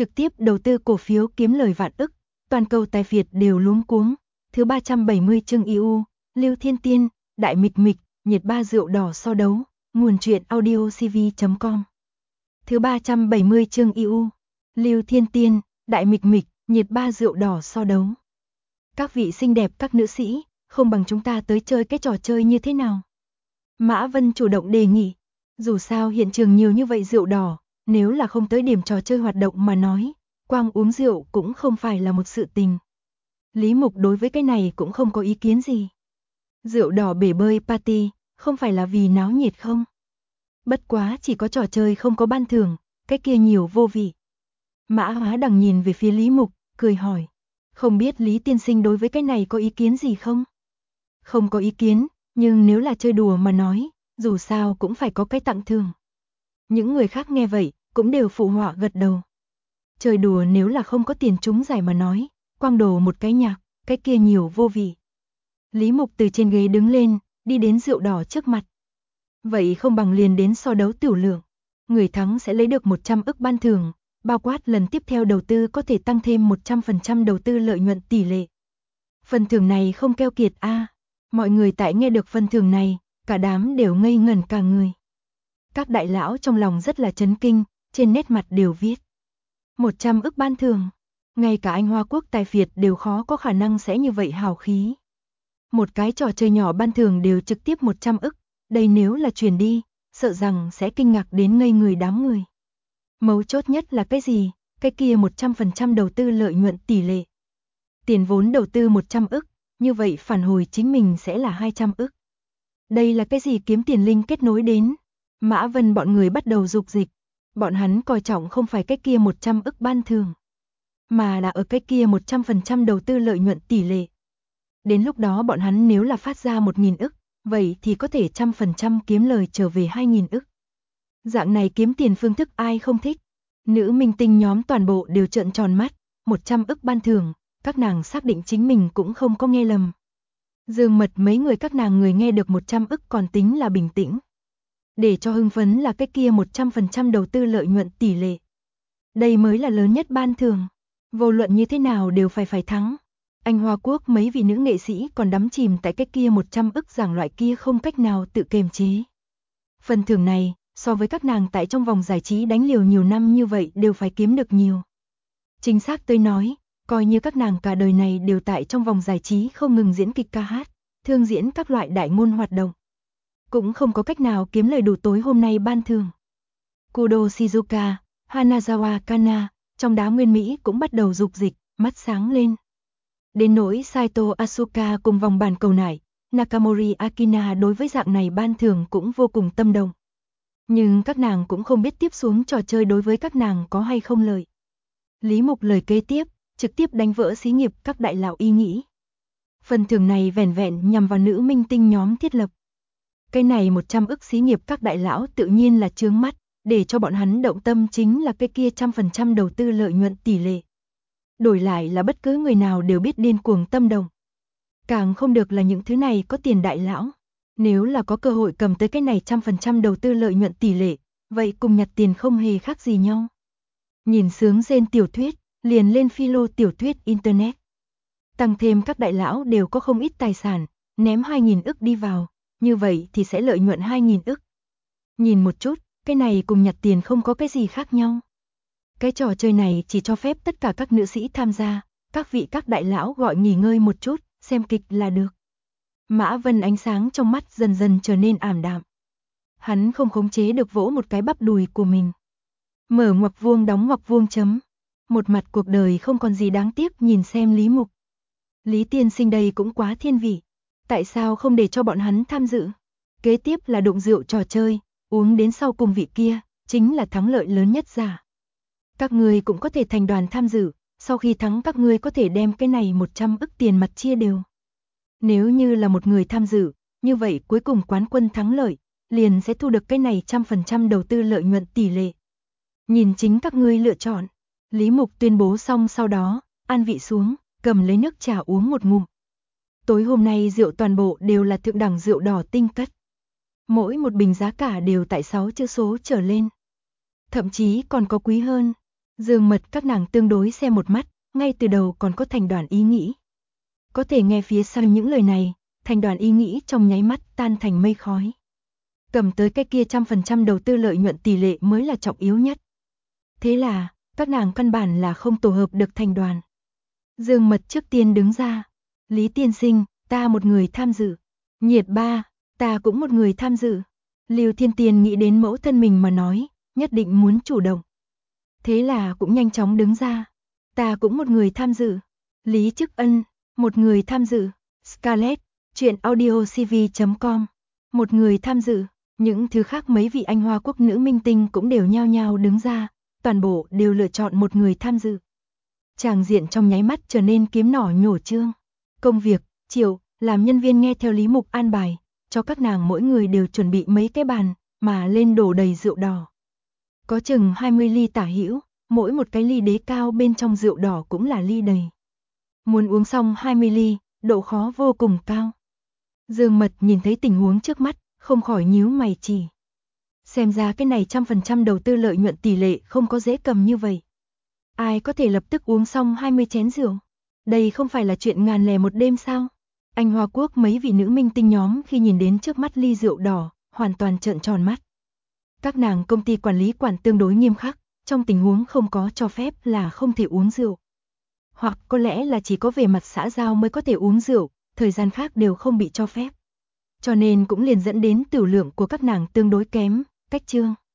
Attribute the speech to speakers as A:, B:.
A: trực tiếp đầu tư cổ phiếu kiếm lời vạn ức, toàn cầu tài phiệt đều luống cuống. Thứ 370 chương EU, Lưu Thiên Tiên, Đại Mịch Mịch, nhiệt ba rượu đỏ so đấu, nguồn truyện audiocv.com. Thứ 370 chương EU, Lưu Thiên Tiên, Đại Mịch Mịch, nhiệt ba rượu đỏ so đấu. Các vị xinh đẹp các nữ sĩ, không bằng chúng ta tới chơi cái trò chơi như thế nào? Mã Vân chủ động đề nghị, dù sao hiện trường nhiều như vậy rượu đỏ, nếu là không tới điểm trò chơi hoạt động mà nói, quang uống rượu cũng không phải là một sự tình. Lý Mục đối với cái này cũng không có ý kiến gì. Rượu đỏ bể bơi party, không phải là vì náo nhiệt không? Bất quá chỉ có trò chơi không có ban thưởng, cái kia nhiều vô vị. Mã Hóa Đằng nhìn về phía Lý Mục, cười hỏi, không biết Lý tiên sinh đối với cái này có ý kiến gì không? Không có ý kiến, nhưng nếu là chơi đùa mà nói, dù sao cũng phải có cái tặng thưởng. Những người khác nghe vậy, cũng đều phụ họa gật đầu. Chơi đùa nếu là không có tiền trúng giải mà nói, quang đồ một cái nhạc, cái kia nhiều vô vị. Lý Mục từ trên ghế đứng lên, đi đến rượu đỏ trước mặt. Vậy không bằng liền đến so đấu tiểu lượng. Người thắng sẽ lấy được 100 ức ban thưởng, bao quát lần tiếp theo đầu tư có thể tăng thêm 100% đầu tư lợi nhuận tỷ lệ. Phần thưởng này không keo kiệt a. Mọi người tại nghe được phần thưởng này, cả đám đều ngây ngẩn cả người. Các đại lão trong lòng rất là chấn kinh, trên nét mặt đều viết 100 ức ban thưởng. Ngay cả anh Hoa Quốc tài phiệt đều khó có khả năng sẽ như vậy hào khí. Một cái trò chơi nhỏ ban thưởng đều trực tiếp 100 ức, đây nếu là truyền đi, sợ rằng sẽ kinh ngạc đến ngây người đám người. Mấu chốt nhất là cái gì? Cái kia 100% đầu tư lợi nhuận tỷ lệ. Tiền vốn đầu tư 100 ức, như vậy phản hồi chính mình sẽ là 200 ức. Đây là cái gì kiếm tiền linh kết nối đến? Mã Vân bọn người bắt đầu dục dịch. Bọn hắn coi trọng không phải cái kia 100 ức ban thưởng, mà là ở cái kia 100% đầu tư lợi nhuận tỷ lệ. Đến lúc đó bọn hắn nếu là phát ra 1.000 ức, vậy thì có thể 100% kiếm lời trở về 2.000 ức. Dạng này kiếm tiền phương thức ai không thích. Nữ minh tinh nhóm toàn bộ đều trợn tròn mắt, 100 ức ban thưởng, các nàng xác định chính mình cũng không có nghe lầm. Dương Mật mấy người các nàng người nghe được 100 ức còn tính là bình tĩnh. Để cho hưng phấn là cái kia 100% đầu tư lợi nhuận tỷ lệ. Đây mới là lớn nhất ban thưởng. Vô luận như thế nào đều phải thắng. Anh Hoa Quốc mấy vị nữ nghệ sĩ còn đắm chìm tại cái kia 100 ức giảng loại kia không cách nào tự kiềm chế. Phần thưởng này, so với các nàng tại trong vòng giải trí đánh liều nhiều năm như vậy đều phải kiếm được nhiều. Chính xác tôi nói, coi như các nàng cả đời này đều tại trong vòng giải trí không ngừng diễn kịch ca hát, thương diễn các loại đại ngôn hoạt động. Cũng không có cách nào kiếm lời đủ tối hôm nay ban thưởng. Kudo Shizuka, Hanazawa Kana, trong đám nguyên Mỹ cũng bắt đầu dục dịch, mắt sáng lên. Đến nỗi Saito Asuka cùng vòng bàn cầu nải, Nakamori Akina đối với dạng này ban thưởng cũng vô cùng tâm động. Nhưng các nàng cũng không biết tiếp xuống trò chơi đối với các nàng có hay không lợi. Lý Mục lời kế tiếp, trực tiếp đánh vỡ xí nghiệp các đại lão ý nghĩ. Phần thưởng này vẻn vẹn nhằm vào nữ minh tinh nhóm thiết lập. Cái này 100 ức xí nghiệp các đại lão tự nhiên là chướng mắt, để cho bọn hắn động tâm chính là cái kia 100% đầu tư lợi nhuận tỷ lệ. Đổi lại là bất cứ người nào đều biết điên cuồng tâm động. Càng không được là những thứ này có tiền đại lão. Nếu là có cơ hội cầm tới cái này 100% đầu tư lợi nhuận tỷ lệ, vậy cùng nhặt tiền không hề khác gì nhau. Nhìn sướng rên tiểu thuyết, liền lên philo tiểu thuyết internet. Tăng thêm các đại lão đều có không ít tài sản, ném 2.000 ức đi vào, như vậy thì sẽ lợi nhuận 2.000 ức. Nhìn một chút, cái này cùng nhặt tiền không có cái gì khác nhau. Cái trò chơi này chỉ cho phép tất cả các nữ sĩ tham gia, các đại lão gọi nghỉ ngơi một chút, xem kịch là được. Mã Vân ánh sáng trong mắt dần dần trở nên ảm đạm. Hắn không khống chế được vỗ một cái bắp đùi của mình. Mở ngoặc vuông đóng ngoặc vuông chấm. Một mặt cuộc đời không còn gì đáng tiếc nhìn xem Lý Mục. Lý tiên sinh đây cũng quá thiên vị. Tại sao không để cho bọn hắn tham dự? Kế tiếp là đụng rượu trò chơi, uống đến sau cùng vị kia, chính là thắng lợi lớn nhất giả. Các ngươi cũng có thể thành đoàn tham dự, sau khi thắng các ngươi có thể đem cái này 100 ức tiền mặt chia đều. Nếu như là một người tham dự, như vậy cuối cùng quán quân thắng lợi, liền sẽ thu được cái này 100% đầu tư lợi nhuận tỷ lệ. Nhìn chính các ngươi lựa chọn. Lý Mục tuyên bố xong sau đó, an vị xuống, cầm lấy nước trà uống một ngụm. Tối hôm nay rượu toàn bộ đều là thượng đẳng rượu đỏ tinh cất. Mỗi một bình giá cả đều tại 6 chữ số trở lên. Thậm chí còn có quý hơn. Dương Mật các nàng tương đối xem một mắt, ngay từ đầu còn có thành đoàn ý nghĩ. Có thể nghe phía sau những lời này, thành đoàn ý nghĩ trong nháy mắt tan thành mây khói. Cầm tới cái kia 100% đầu tư lợi nhuận tỷ lệ mới là trọng yếu nhất. Thế là, các nàng căn bản là không tổ hợp được thành đoàn. Dương Mật trước tiên đứng ra. Lý tiên sinh, ta một người tham dự. Nhiệt ba, ta cũng một người tham dự. Lưu Thiên Tiên nghĩ đến mẫu thân mình mà nói, nhất định muốn chủ động. Thế là cũng nhanh chóng đứng ra. Ta cũng một người tham dự. Lý Chức Ân, một người tham dự. Scarlett, truyện audiocv.com, một người tham dự. Những thứ khác mấy vị Anh Hoa quốc nữ minh tinh cũng đều nhao nhao đứng ra, toàn bộ đều lựa chọn một người tham dự. Tràng diện trong nháy mắt trở nên kiếm nỏ nhổ chương. Công việc, Triệu, làm nhân viên nghe theo Lý Mục an bài, cho các nàng mỗi người đều chuẩn bị mấy cái bàn, mà lên đổ đầy rượu đỏ. Có chừng 20 ly tả hữu, mỗi một cái ly đế cao bên trong rượu đỏ cũng là ly đầy. Muốn uống xong 20 ly, độ khó vô cùng cao. Dương Mật nhìn thấy tình huống trước mắt, không khỏi nhíu mày chỉ. Xem ra cái này 100% đầu tư lợi nhuận tỷ lệ không có dễ cầm như vậy. Ai có thể lập tức uống xong 20 chén rượu? Đây không phải là chuyện ngàn lẻ một đêm sao? Anh Hoa Quốc mấy vị nữ minh tinh nhóm khi nhìn đến trước mắt ly rượu đỏ, hoàn toàn trợn tròn mắt. Các nàng công ty quản lý quản tương đối nghiêm khắc, trong tình huống không có cho phép là không thể uống rượu. Hoặc có lẽ là chỉ có về mặt xã giao mới có thể uống rượu, thời gian khác đều không bị cho phép. Cho nên cũng liền dẫn đến tửu lượng của các nàng tương đối kém, cách chương.